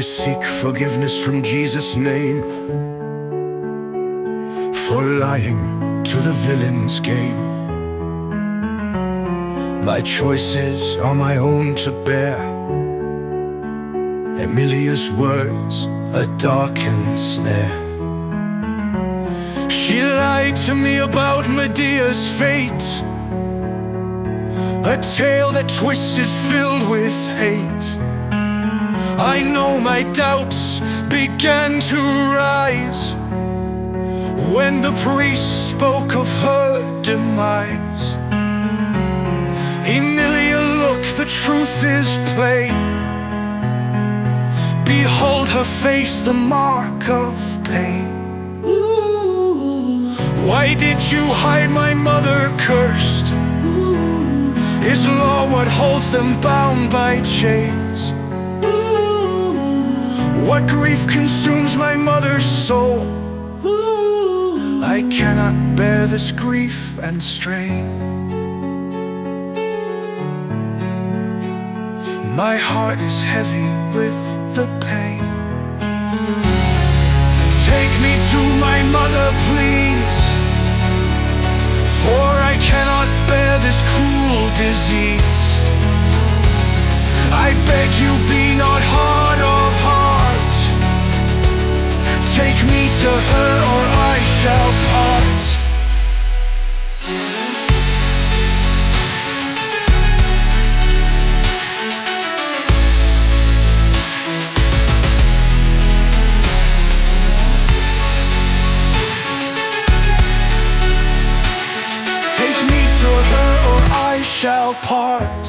seek forgiveness from Jesus' name for lying to the villain's game. My choices are my own to bear. Emilia's words a darkened snare. She lied to me about Medea's fate, a tale that twisted, filled with hate. I know my doubts began to rise when the priest spoke of her demise. Emilia, look, the truth is plain. Behold her face, the mark of pain. Why did you hide my mother cursed? Is law what holds them bound by chains? What grief consumes my mother's soul? I cannot bear this grief and strain. My heart is heavy with the pain. Take me to my mother, please, for I cannot bear this cruel disease. I beg you, be not hard of heart. Take me to her, or I shall part. Take me to her, or I shall part.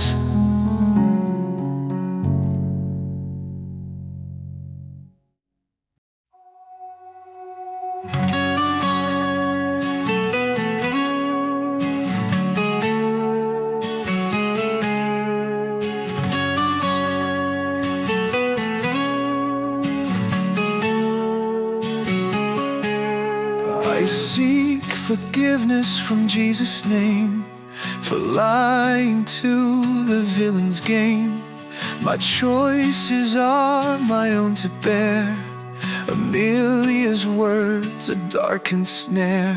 I seek forgiveness from Jesus' name for lying to the villain's game. My choices are my own to bear. Emilia's words a darkened snare.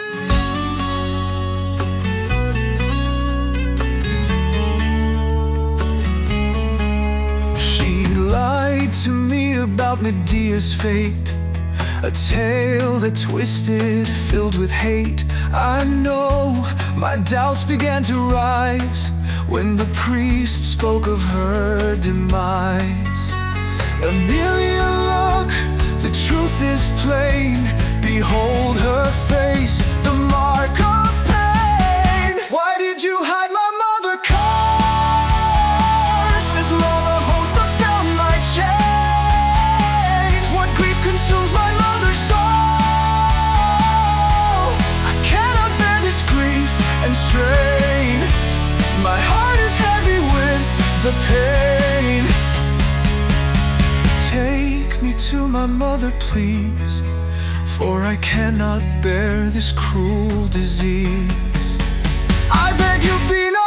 She lied to me about Medea's fate, a tale that twisted, filled with hate. I know my doubts began to rise when the priest spoke of her demise. Emilia, look, the truth is plain. Behold her face, the mark of pain. Why did you hide my mother cursed? This lover holds the down my chains. What grief consumes my mother's soul? I cannot bear this grief and strain. My heart is heavy with the pain. Take me to my mother, please, for I cannot bear this cruel disease. I beg you, be not